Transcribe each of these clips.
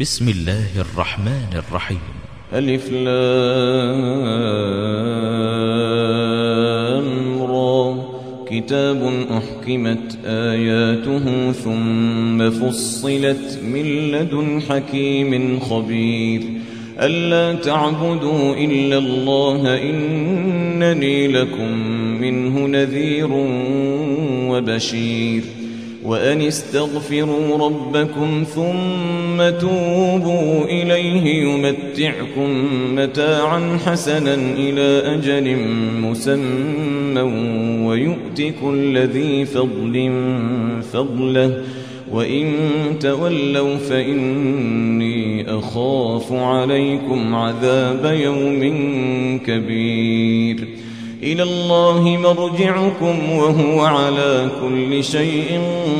بسم الله الرحمن الرحيم. ألف لام را. كتاب أحكمت آياته ثم فصلت من لدن حكيم خبير. ألا تعبدوا إلا الله إنني لكم منه نذير وبشير. وأن استغفروا ربكم ثم توبوا إليه يمتعكم متاعا حسنا إلى أجل مسمى ويؤت كل ذي فضل فضله وإن تولوا فإني أخاف عليكم عذاب يوم كبير. إلى الله مرجعكم وهو على كل شيء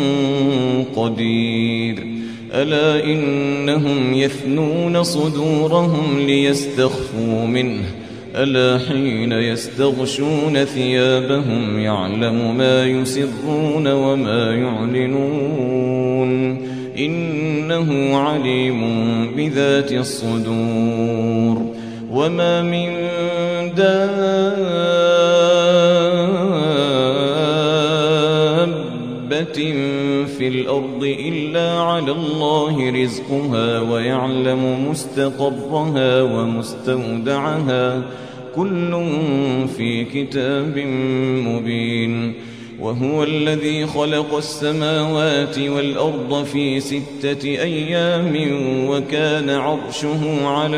قدير. ألا إنهم يثنون صدورهم ليستخفوا منه ألا حين يستغشون ثيابهم يعلم ما يسرون وما يعلنون إنه عليم بذات الصدور. وما من دابة في الأرض إلا على الله رزقها ويعلم مستقرها ومستودعها كل في كتاب مبين. وهو الذي خلق السماوات والأرض في 6 أيام وكان عرشه على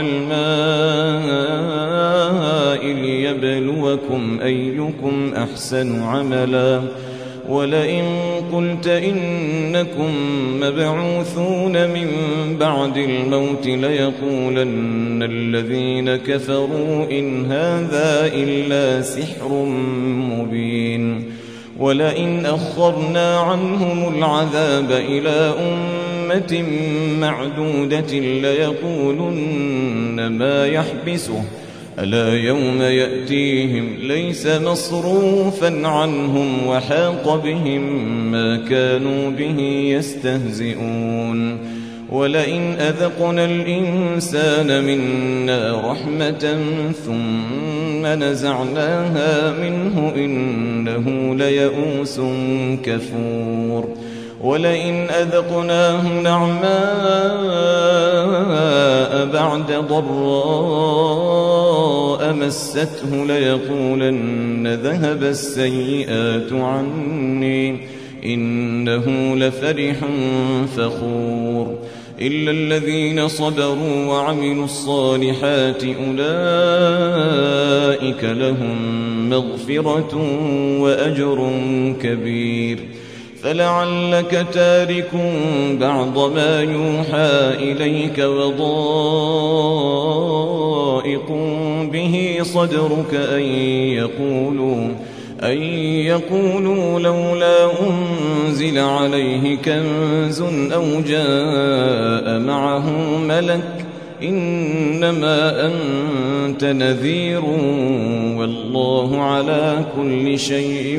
الماء ليبلوكم أيكم أحسن عملا. ولئن قلت إنكم مبعوثون من بعد الموت ليقولن الذين كفروا إن هذا إلا سحر مبين. ولئن أخرنا عنهم العذاب إلى أمة معدودة ليقولن ما يحبسه ألا يوم يأتيهم ليس مصروفا عنهم وحاق بهم ما كانوا به يستهزئون. ولئن أذقنا الإنسان منا رحمة ثم نزعناها منه إنه ليئوس كفور. ولئن أذقناه نعماء بعد ضراء مسته ليقولن ذهب السيئات عني إنه لفرح فخور. إلا الذين صبروا وعملوا الصالحات أولئك لهم مغفرة وأجر كبير. فلعلك تارك بعض ما يوحى إليك وضائق به صدرك أن يقولوا لولا أنزل عليه كنز أو جاء معه ملك إنما أنت نذير والله على كل شيء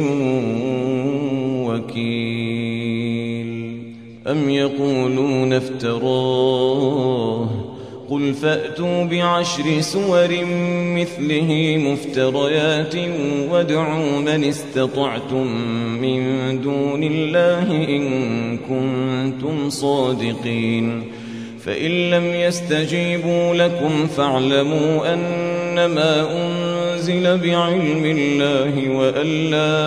وكيل. أم يقولون افتراه قل فأتوا ب10 سور مثله مفتريات وادعوا من استطعتم من دون الله إن كنتم صادقين. فإن لم يستجيبوا لكم فاعلموا أنما أنزل بعلم الله وأن لا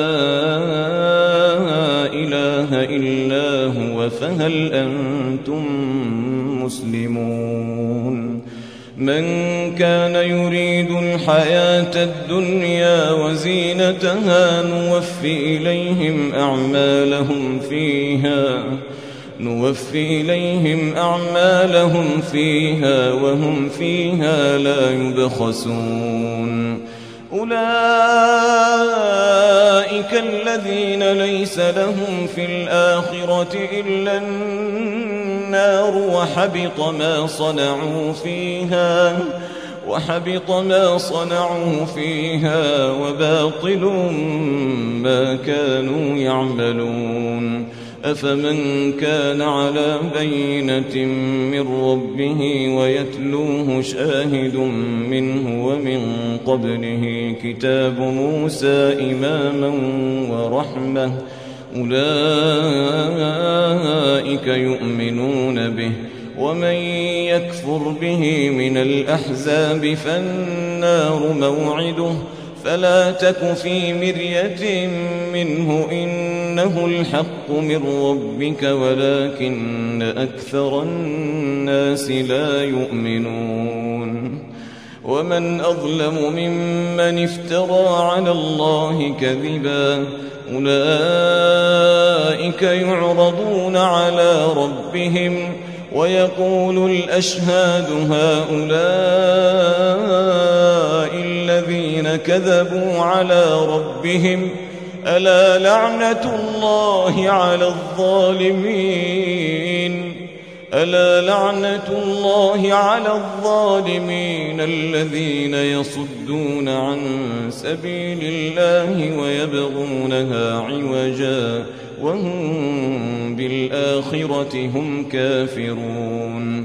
إله إلا هو فهل أنتم مسلمون. من كان يريد الحياة الدنيا وزينتها نوفي إليهم أعمالهم فيها وهم فيها لا يبخسون. أولئك الذين ليس لهم في الآخرة إلا النار وحبط ما صنعوا فيها وباطل ما كانوا يعملون. أفمن كان على بينة من ربه ويتلوه شاهد منه ومن قبله كتاب موسى إماما ورحمة أولئك يؤمنون به ومن يكفر به من الأحزاب فالنار موعده فلا تك في مرية منه إنه الحق من ربك ولكن أكثر الناس لا يؤمنون ومن أظلم ممن افترى على الله كذبا أولئك يعرضون على ربهم ويقول الأشهاد هؤلاء الذين كذبوا على ربهم ألا لعنة الله على الظالمين ألا لعنة الله على الظالمين الذين يصدون عن سبيل الله ويبغونها عوجا وهم بالآخرة هم كافرون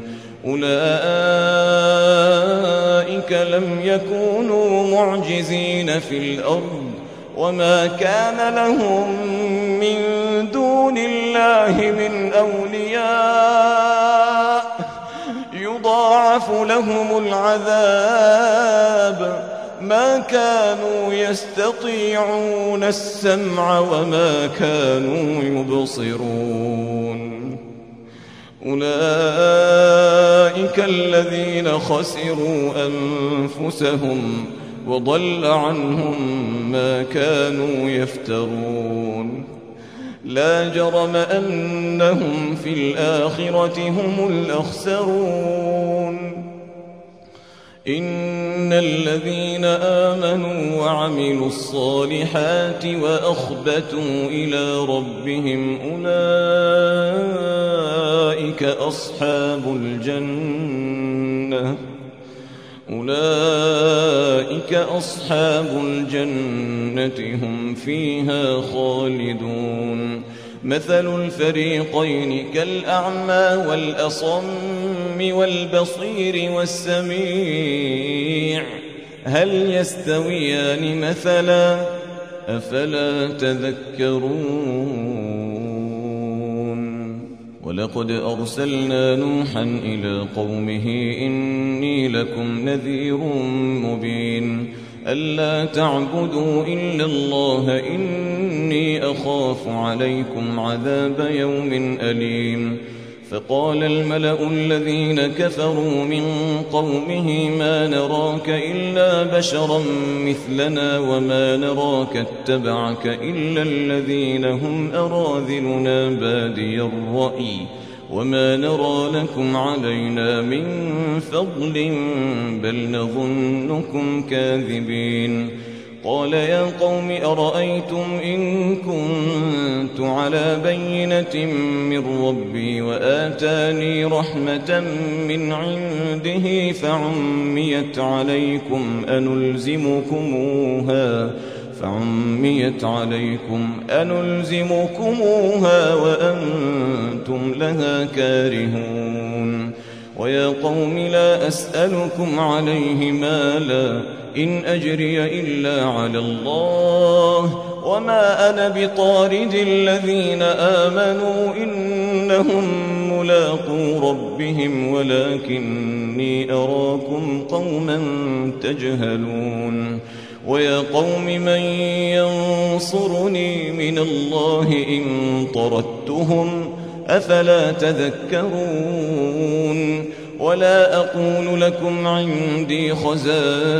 أولئك لم يكونوا معجزين في الأرض وما كان لهم من دون الله من أولياء يضاعف لهم العذاب ما كانوا يستطيعون السمع وما كانوا يبصرون أولئك الذين خسروا أنفسهم وضل عنهم ما كانوا يفترون لا جرم أنهم في الآخرة هم الأخسرون إن الذين آمنوا وعملوا الصالحات وأخبتوا إلى ربهم أولئك أصحاب الجنة هم فيها خالدون مثل الفريقين كالأعمى والأصم والبصير والسميع هل يستويان مثلا أفلا تذكرون ولقد أرسلنا نوحا إلى قومه إني لكم نذير مبين ألا تعبدوا إلا الله إني أخاف عليكم عذاب يوم أليم فقال الملأ الذين كفروا من قومه ما نراك إلا بشرا مثلنا وما نراك اتبعك إلا الذين هم أراذلنا بادي الرأي وما نرى لكم علينا من فضل بل نظنكم كاذبين قال يا قوم أرأيتم إن كنت على بينة من ربي وآتاني رحمة من عنده فعميت عليكم أنلزمكموها وأنتم لها كارهون ويا قوم لا أسألكم عليه مالا إن أجري إلا على الله وما أنا بطارد الذين آمنوا إنهم ملاقو ربهم ولكني أراكم قوما تجهلون ويا قوم من ينصرني من الله إن طردتهم أفلا تذكرون ولا أقول لكم عندي خزائن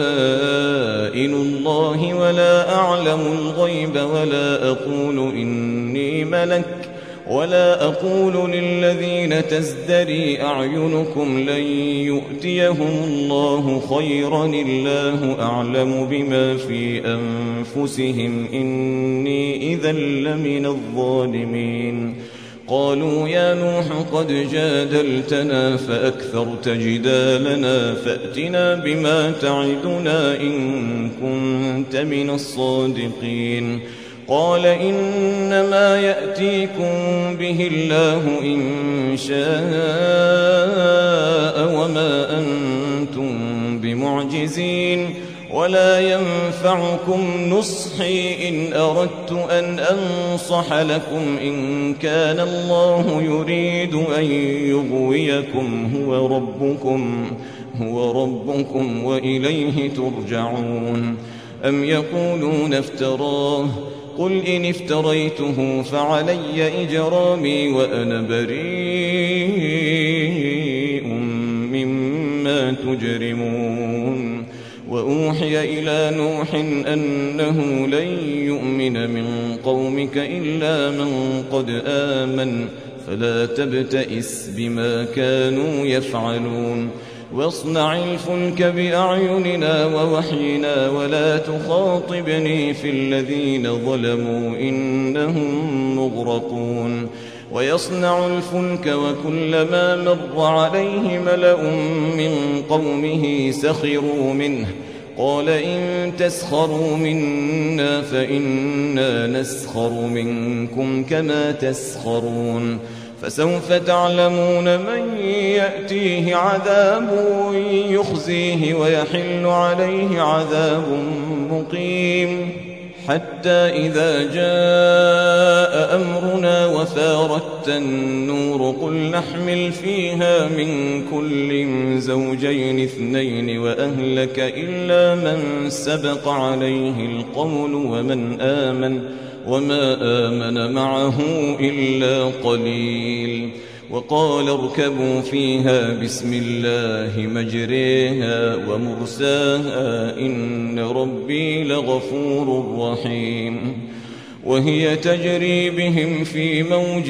الله ولا أعلم الغيب ولا أقول إني ملك ولا أقول للذين تزدري أعينكم لن يؤتيهم الله خيرا الله أعلم بما في أنفسهم إني إذا لمن الظالمين قالوا يا نوح قد جادلتنا فأكثرت جدالنا فأتنا بما تعدنا إن كنت من الصادقين قال إنما يأتيكم به الله إن شاء وما أنتم بمعجزين ولا ينفعكم نصحي إن أردت أن أنصح لكم إن كان الله يريد أن يغويكم هو ربكم وإليه ترجعون. أم يقولون افتراه قل إن افتريته فعلي إجرامي وأنا بريء مما تجرمون. وأوحي إلى نوح أنه لن يؤمن من قومك إلا من قد آمن فلا تبتئس بما كانوا يفعلون. واصنع الفلك بأعيننا ووحينا ولا تخاطبني في الذين ظلموا إنهم مغرقون. ويصنع الفلك وكلما مر عليه ملأ من قومه سخروا منه قال إن تسخروا منا فإنا نسخر منكم كما تسخرون. فسوف تعلمون من يأتيه عذاب يخزيه ويحل عليه عذاب مقيم. حتى إذا جاء أمرنا وفارت النور قل نحمل فيها من كل زوجين اثنين وأهلك إلا من سبق عليه القول وما آمن معه إلا قليل. وقال اركبوا فيها بسم الله مجريها ومرساها إن ربي لغفور رحيم. وهي تجري بهم في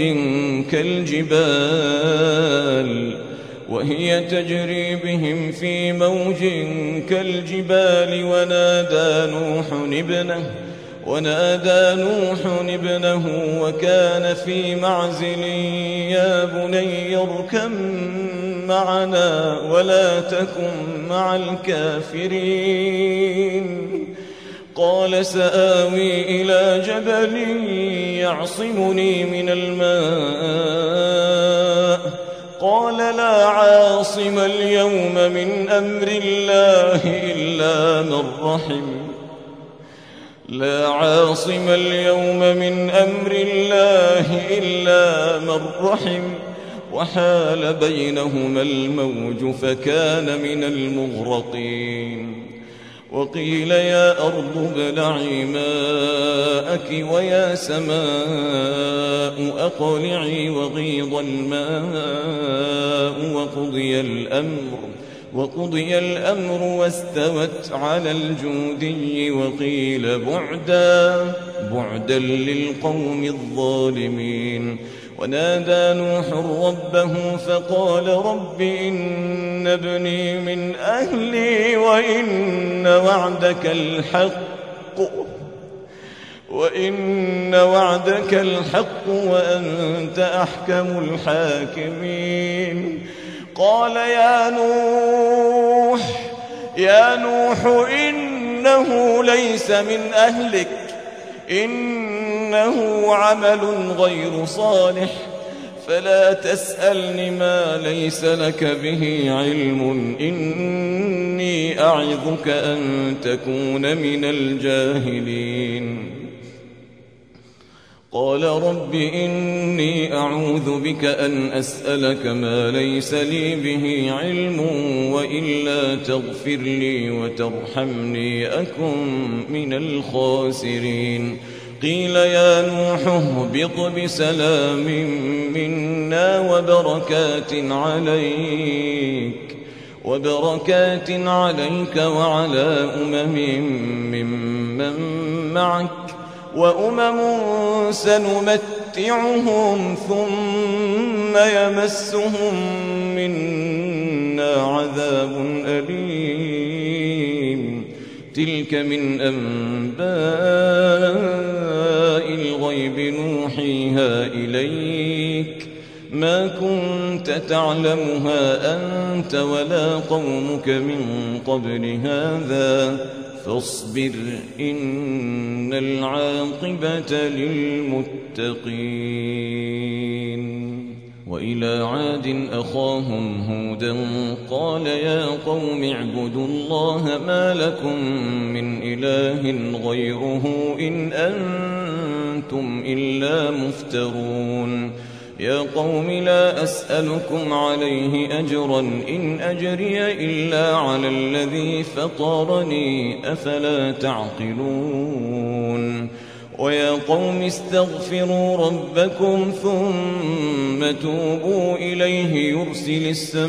موج كالجبال ونادى نوح ابنه وكان في معزل يا بني اركب معنا ولا تكن مع الكافرين. قال سآوي إلى جبل يعصمني من الماء قال لا عاصم اليوم من أمر الله إلا من رحم وحال بينهما الموج فكان من المغرقين. وقيل يا أرض ابلعي ماءك ويا سماء أقلعي وغيض الماء وقضي الأمر واستوت على الجودي وقيل بعدا للقوم الظالمين. ونادى نوح ربه فقال رب إن ابني من أهلي وإن وعدك الحق وأنت أحكم الحاكمين. قال يا نوح إنه ليس من أهلك إنه عمل غير صالح فلا تسألني ما ليس لك به علم إني أعظك أن تكون من الجاهلين. قال رب إني أعوذ بك أن أسألك ما ليس لي به علم وإلا تغفر لي وترحمني أكن من الخاسرين. قيل يا نوح اهبط بسلام منا وبركات عليك وعلى ممن معك وأمم سنمتعهم ثم يمسهم منا عذاب أليم. تلك من أنباء الغيب نوحيها إليك ما كنت كنت تعلمها أنت ولا قومك من قبل هذا فاصبر إن العاقبة للمتقين. وإلى عاد أخاهم هودا قال يا قوم اعبدوا الله ما لكم من إله غيره إن أنتم إلا مفترون. يا قوم لا أسألكم عليه أجرا إن أجري إلا على الذي فطرني أفلا تعقلون. ويا قوم استغفروا ربكم ثم توبوا إليه يرسل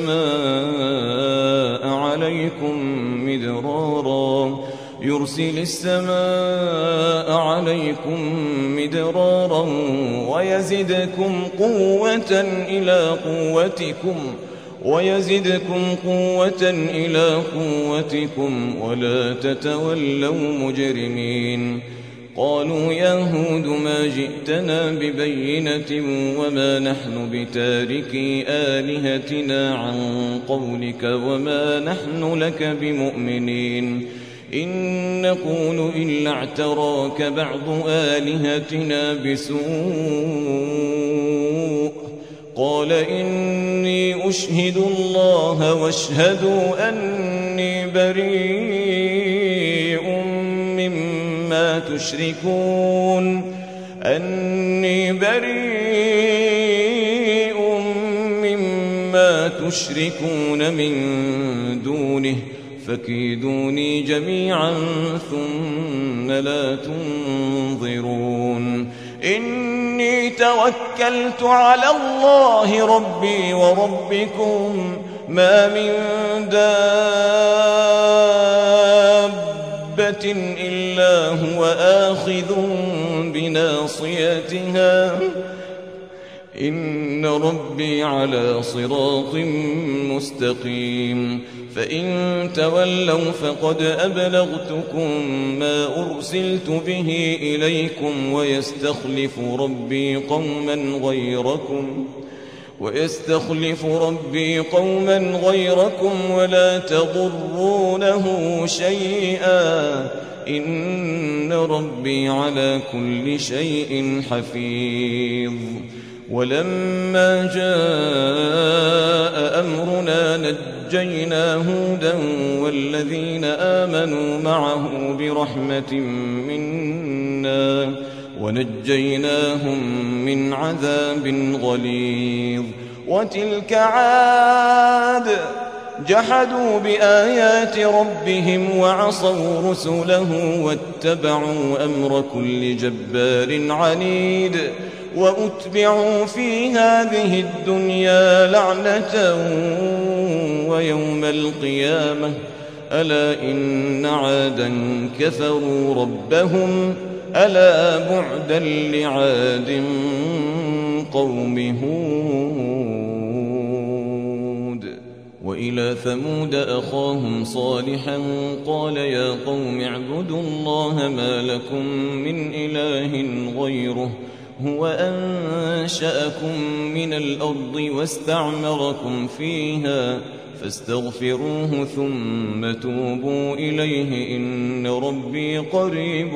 السماء عليكم مدرارا ويزدكم قوة إلى قوتكم ولا تتولوا مجرمين. قالوا يا هود ما جئتنا ببينة وما نحن بتاركي آلهتنا عن قولك وما نحن لك بمؤمنين إن نقول إلا اعتراك بعض آلهتنا بسوء. قال إني أشهد الله واشهدوا أني بريء مما تشركون من دونه فكيدوني جميعا ثم لا تنظرون. إني توكلت على الله ربي وربكم ما من دابة إلا هو آخذ بناصيتها إن ربي على صراط مستقيم. فإن تولوا فقد أبلغتكم ما أرسلت به إليكم ويستخلف ربي قوما غيركم ولا تضرونه شيئا إن ربي على كل شيء حفيظ. ولما جاء أمرنا نجينا هودا والذين آمنوا معه برحمة منا ونجيناهم من عذاب غليظ. وتلك عاد جحدوا بآيات ربهم وعصوا رسله واتبعوا أمر كل جبار عنيد. وأتبعوا في هذه الدنيا لعنة ويوم القيامة ألا إن عادا كفروا ربهم ألا بعدا لعاد قوم هود. وإلى ثمود أخاهم صالحا قال يا قوم اعبدوا الله ما لكم من إله غيره هو أنشأكم من الأرض واستعمركم فيها فاستغفروه ثم توبوا إليه إن ربي قريب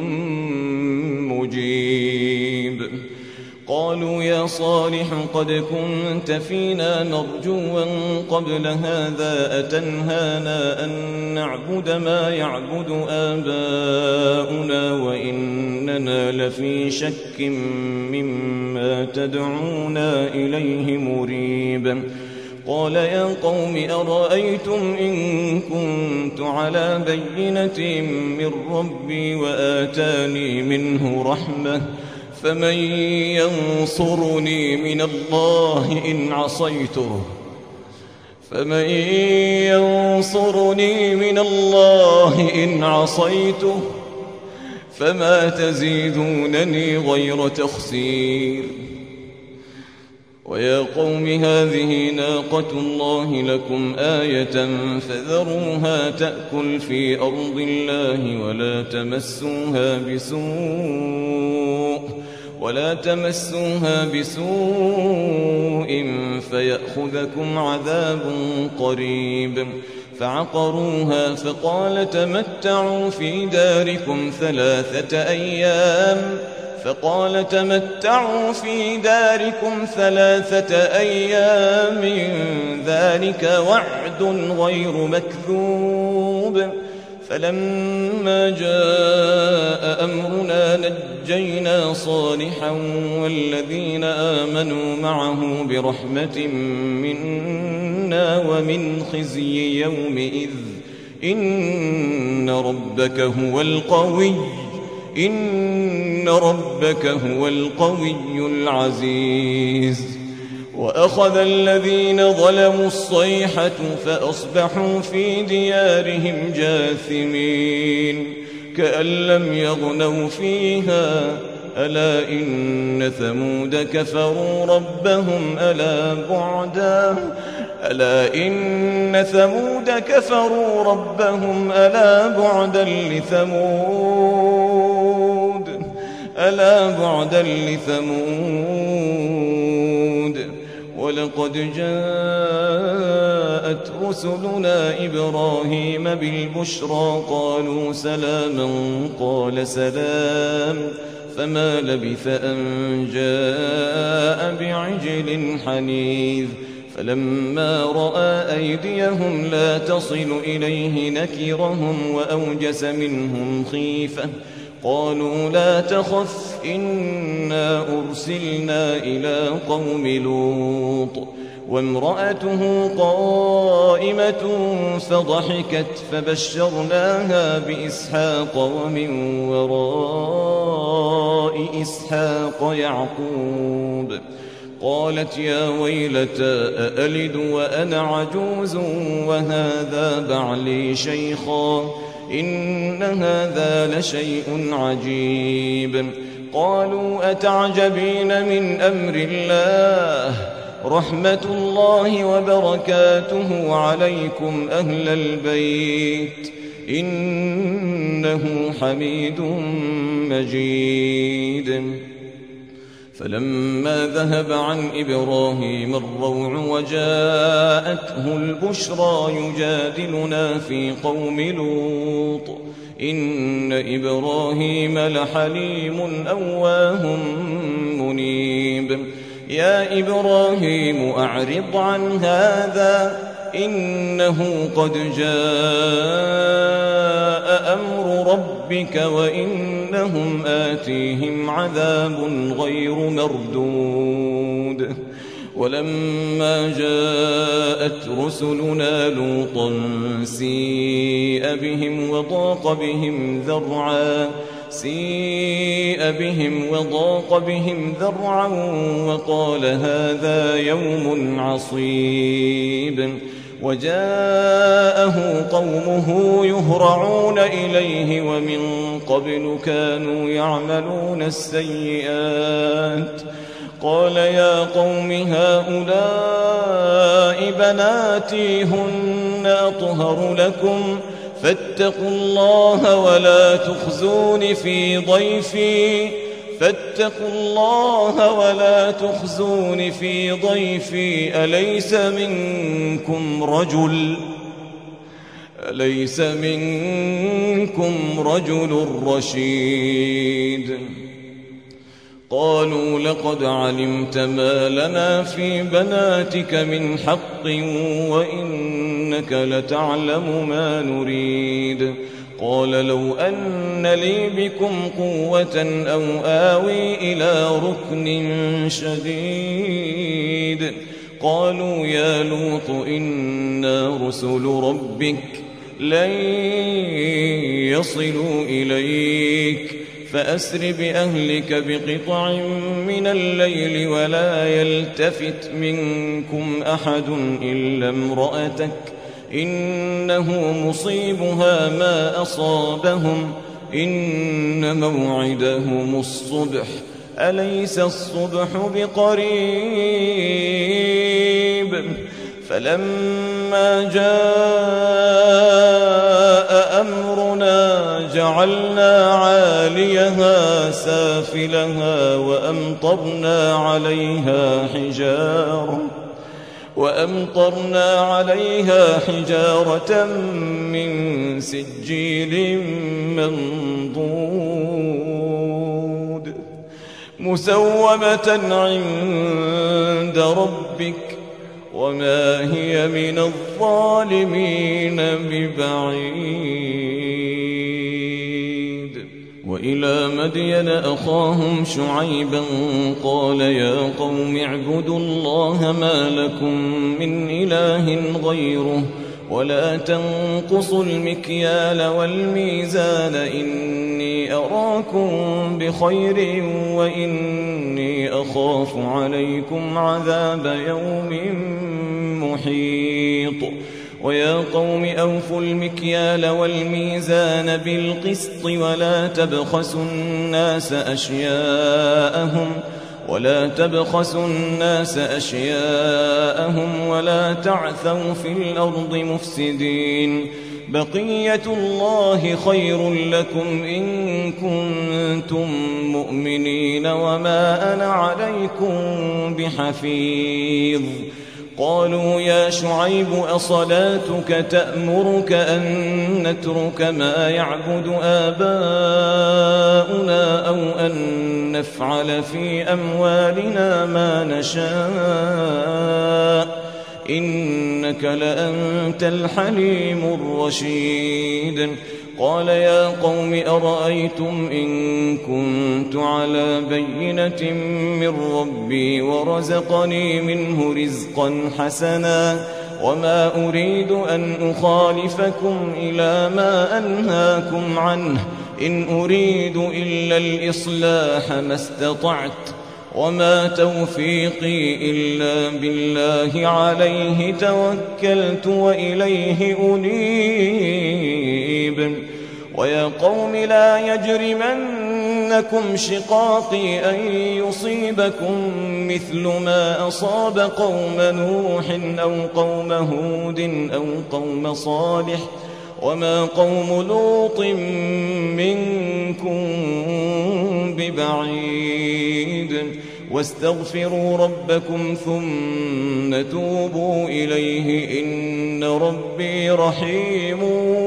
مجيب. قالوا يا صالح قد كنت فينا مرجوا قبل هذا أتنهانا أن نعبد ما يعبد آباؤنا وإننا لفي شك مما تدعونا إليه مريب. قال يا قوم أرأيتم إن كنت على بينة من ربي وآتاني منه رحمة فمن ينصرني من الله إن عصيته فما تزيدونني غير تخسير. ويا قوم هذه ناقة الله لكم آية فذروها تأكل في أرض الله ولا تمسوها بسوء ولا تمسوها بسوء فيأخذكم عذاب قريب. فعقروها فقال تمتعوا في داركم 3 أيام ذلك وعد غير مكذوب. فلما جاء أمرنا نجينا صالحا والذين آمنوا معه برحمة منا ومن خزي يومئذ إن ربك هو القوي العزيز. وأخذ الذين ظلموا الصيحة فأصبحوا في ديارهم جاثمين كأن لم يغنوا فيها ألا إن ثمود كفروا ربهم ألا بعدا لثمود. ولقد جاءت رسلنا إبراهيم بالبشرى قالوا سلاما قال سلام فما لبث أن جاء بعجل حنيذ. فلما رأى أيديهم لا تصل إليه نكرهم وأوجس منهم خيفة قالوا لا تخف إنا أرسلنا إلى قوم لوط وامرأته قائمة فضحكت فبشرناها بإسحاق ومن وراء إسحاق يعقوب. قالت يا ويلتى أألد وأنا عجوز وهذا بعلي شيخا إن هذا لشيء عجيب. قالوا أتعجبين من أمر الله رحمة الله وبركاته عليكم أهل البيت إنه حميد مجيد. فلما ذهب عن إبراهيم الروع وجاءته البشرى يجادلنا في قوم لوط إن إبراهيم لحليم أواه منيب. يا إبراهيم أعرض عن هذا إنه قد جاء أمر ربك وإنهم آتيهم عذاب غير مردود. ولما جاءت رسلنا لوطا سيء بهم وضاق بهم ذرعا وقال هذا يوم عصيب. وجاءه قومه يهرعون إليه ومن قبل كانوا يعملون السيئات. قال يا قوم هؤلاء بناتي هن أطهر لكم فاتقوا الله ولا تخزون في ضيفي أليس منكم رجل رشيد. قالوا لقد علمت ما لنا في بناتك من حق وإنك لتعلم ما نريد. قال لو أن لي بكم قوة أو آوي إلى ركن شديد. قالوا يا لوط إنا رسل ربك لن يصلوا إليك فأسر بأهلك بقطع من الليل ولا يلتفت منكم أحد إلا امرأتك إنه مصيبها ما أصابهم إن موعدهم الصبح أليس الصبح بقريب. فلما جاء أمرنا جعلنا عاليها سافلها وأمطرنا عليها حجارة من سجيل منضود مسومة عند ربك وما هي من الظالمين ببعيد. وإلى مدين أخاهم شعيبا قال يا قوم اعبدوا الله ما لكم من إله غيره ولا تنقصوا المكيال والميزان إني أراكم بخير وإني أخاف عليكم عذاب يوم محيط. ويا قوم أوفوا المكيال والميزان بالقسط ولا تبخسوا الناس أشياءهم ولا تعثوا في الأرض مفسدين. بقية الله خير لكم إن كنتم مؤمنين وما أنا عليكم بحفيظ. قالوا يا شعيب أصلاتك تأمرك أن نترك ما يعبد آباؤنا أو أن نفعل في أموالنا ما نشاء إنك لأنت الحليم الرشيد. قال يا قوم أرأيتم إن كنت على بينة من ربي ورزقني منه رزقا حسنا وما أريد أن أخالفكم إلى ما أنهاكم عنه إن أريد إلا الإصلاح ما استطعت وما توفيقي إلا بالله عليه توكلت وإليه أنيب. ويا قوم لا يجرمنكم شقاقي أن يصيبكم مثل ما أصاب قوم نوح أو قوم هود أو قوم صالح وما قوم لوط منكم ببعيد. واستغفروا ربكم ثم توبوا إليه إن ربي رحيم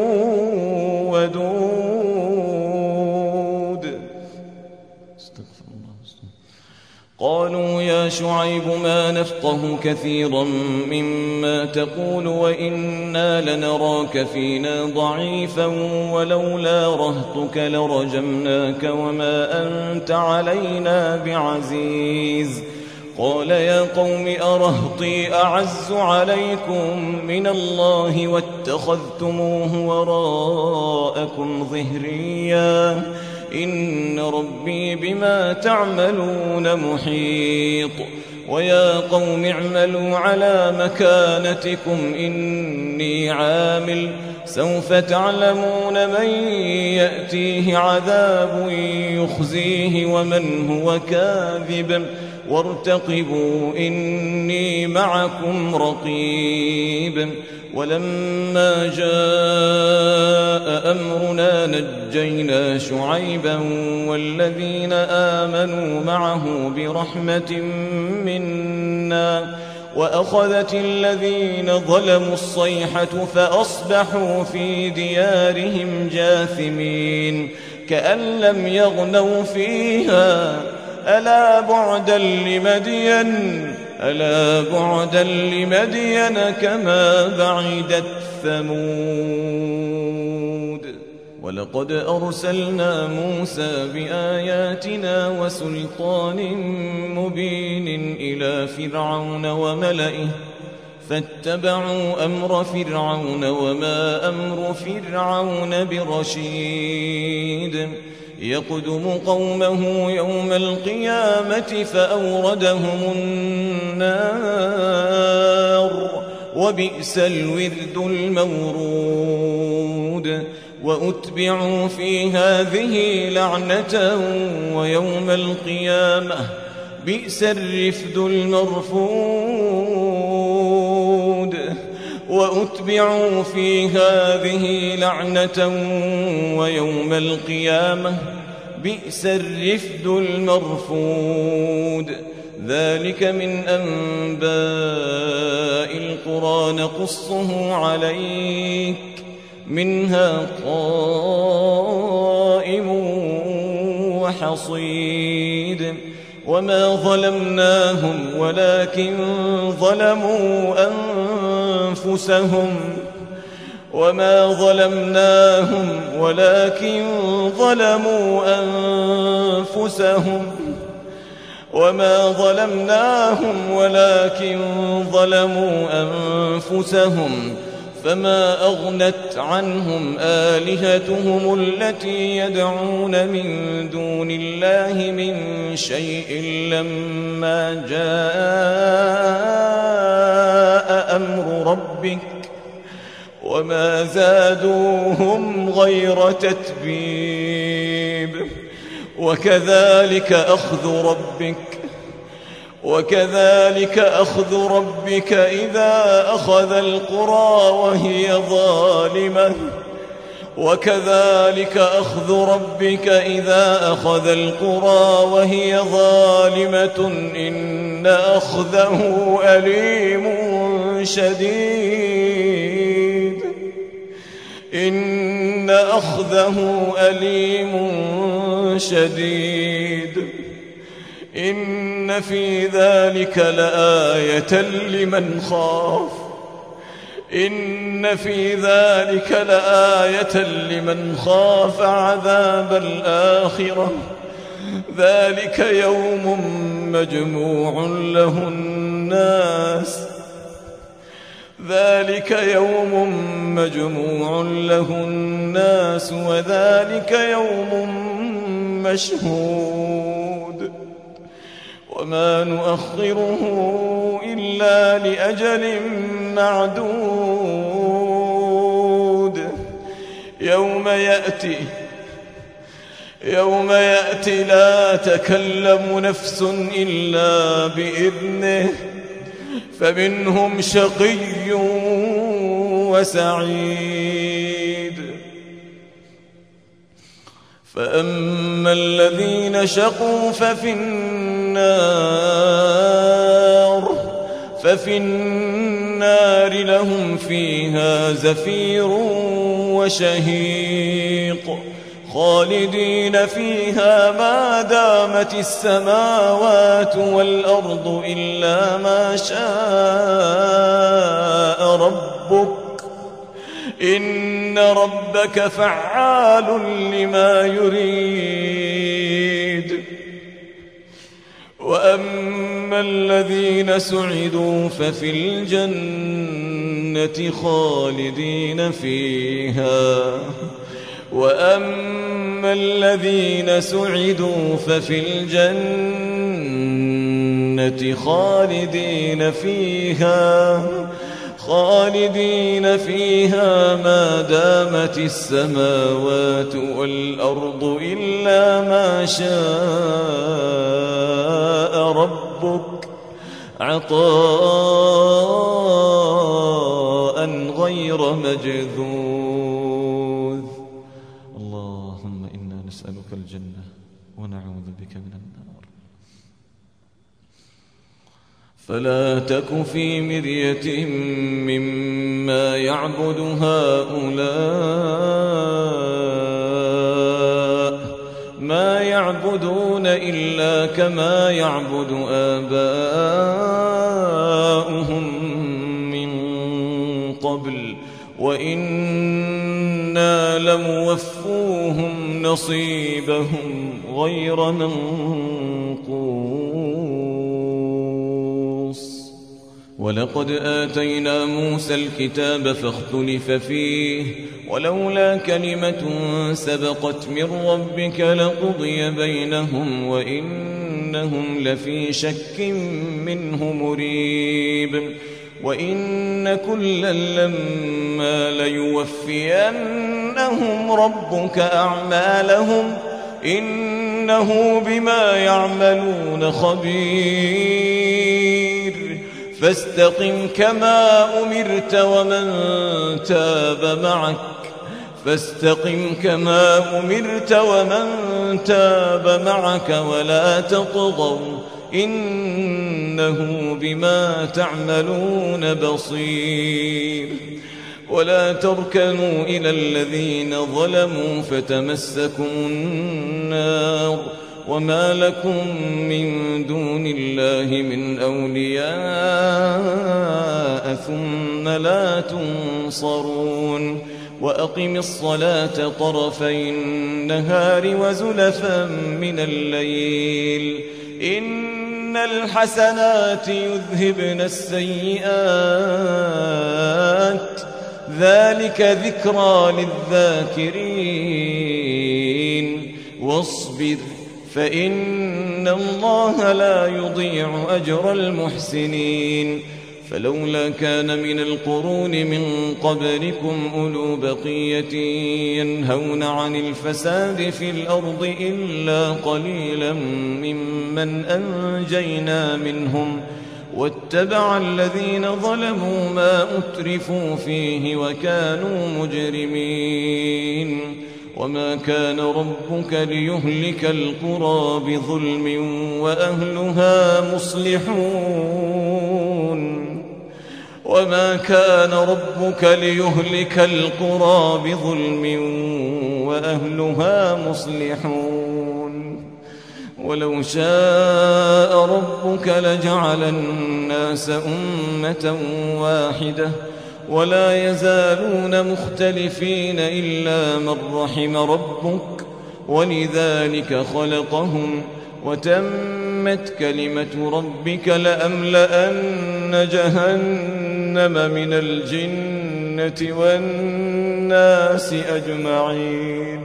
ودود. استغفر الله. قالوا يا شعيب ما نفقه كثيرا مما تقول وإنا لنراك فينا ضعيفا ولولا رهطك لرجمناك وما أنت علينا بعزيز. قال يا قوم أرهطي أعز عليكم من الله واتخذتموه وراءكم ظهريا إن ربي بما تعملون محيط. ويا قوم اعملوا على مكانتكم إني عامل سوف تعلمون من يأتيه عذاب يخزيه ومن هو كاذب وارتقبوا إني معكم رقيب. ولما جاء أمرنا نجينا شعيبا والذين آمنوا معه برحمة منا وأخذت الذين ظلموا الصيحة فأصبحوا في ديارهم جاثمين كأن لم يغنوا فيها ألا بعدا لمدين كما بعدت ثمود. ولقد أرسلنا موسى بآياتنا وسلطان مبين إلى فرعون وملئه فاتبعوا أمر فرعون وما أمر فرعون برشيد. يقدم قومه يوم القيامة فأوردهم النار وبئس الورد المورود. وأتبعوا في هذه لعنة ويوم القيامة بئس الرفد المرفود. وأتبعوا في هذه لعنة ويوم القيامة بئس الرفد المرفود ذلك من أنباء القرى نقصه عليك منها قائم وحصيد وما ظلمناهم ولكن ظلموا أنفسهم فما أغنت عنهم آلهتهم التي يدعون من دون الله من شيء لما جاء أمر ربك وما زادوهم غير تتبيب وكذلك أخذ ربك إذا أخذ القرى وهي ظالمة إن أخذه أليم شديد إن في ذلك لآية لمن خاف عذاب الآخرة ذلك يوم مجموع له الناس وذلك يوم مشهود وما نؤخره إلا لأجل معدود يوم يأتي لا تكلم نفس إلا بإذنه فمنهم شقي وسعيد فأما الذين شقوا ففي النار لهم فيها زفير وشهيق خالدين فيها ما دامت السماوات والأرض إلا ما شاء ربك إن ربك فعال لما يريد وأما الذين سعدوا ففي الجنة خالدين فيها ما دامت السماوات والأرض إلا ما شاء ربك عطاء غير مجذوذ اللهم إنا نسألك الجنة ونعوذ بك من النار فلا تك في مرية مما يعبد هؤلاء ما يعبدون إلا كما يعبد آباؤهم من قبل وإنا لموفوهم نصيبهم غير منقوص ولقد آتينا موسى الكتاب فاختلف فيه ولولا كلمة سبقت من ربك لقضي بينهم وإنهم لفي شك منه مريب وإن كلا لما ليوفينهم ربك أعمالهم إنه بما يعملون خبير فاستقم كما أمرت ومن تاب معك فاستقم كما أمرت ومن تاب معك ولا تطغوا إنه بما تعملون بصير ولا تركنوا إلى الذين ظلموا فتمسكم النار وما لكم من دون الله من أولياء ثم لا تنصرون وأقم الصلاة طرفي النهار وزلفا من الليل إن الحسنات يذهبن السيئات ذلك ذكرى للذاكرين واصبر فإن الله لا يضيع أجر المحسنين فلولا كان من القرون من قبلكم أولو بقية ينهون عن الفساد في الأرض إلا قليلا ممن أنجينا منهم واتبع الذين ظلموا ما أترفوا فيه وكانوا مجرمين وما كان ربك ليهلك القرى بظلم وأهلها مصلحون وما كان ربك ليهلك القرى بظلم وأهلها مصلحون ولو شاء ربك لجعل الناس أمة واحدة ولا يزالون مختلفين إلا من رحم ربك ولذلك خلقهم وتمت كلمة ربك لأملأن جهنم من الجنة والناس أجمعين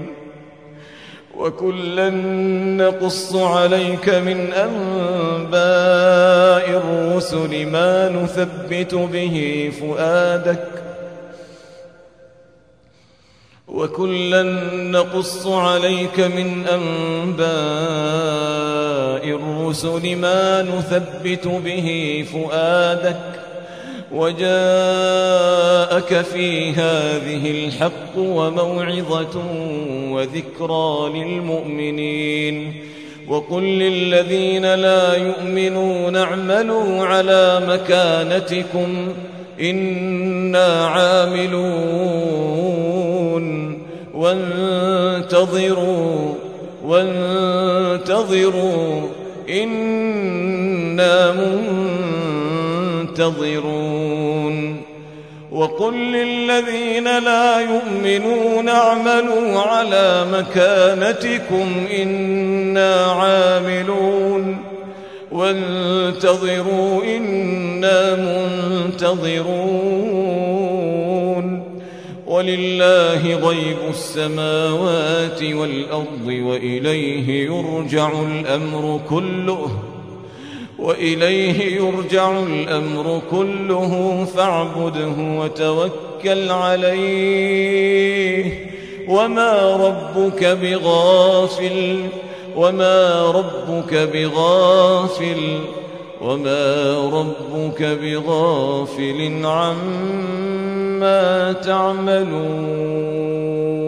وكلا نقص عليك من أنباء الرسل ما نثبت به فؤادك وكلا نقص عليك من أنباء الرسل ما نثبت به فؤادك وجاءك في هذه الحق وموعظة وذكرى للمؤمنين وقل للذين لا يؤمنون اعملوا على مكانتكم إنا عاملون وانتظروا إنا منتظرون وقل للذين لا يؤمنون اعملوا على مكانتكم إنا عاملون وانتظروا إنا منتظرون ولله غيب السماوات والأرض وإليه يرجع الأمر كله فاعبده وتوكل عليه وما ربك بغافل عما تعملون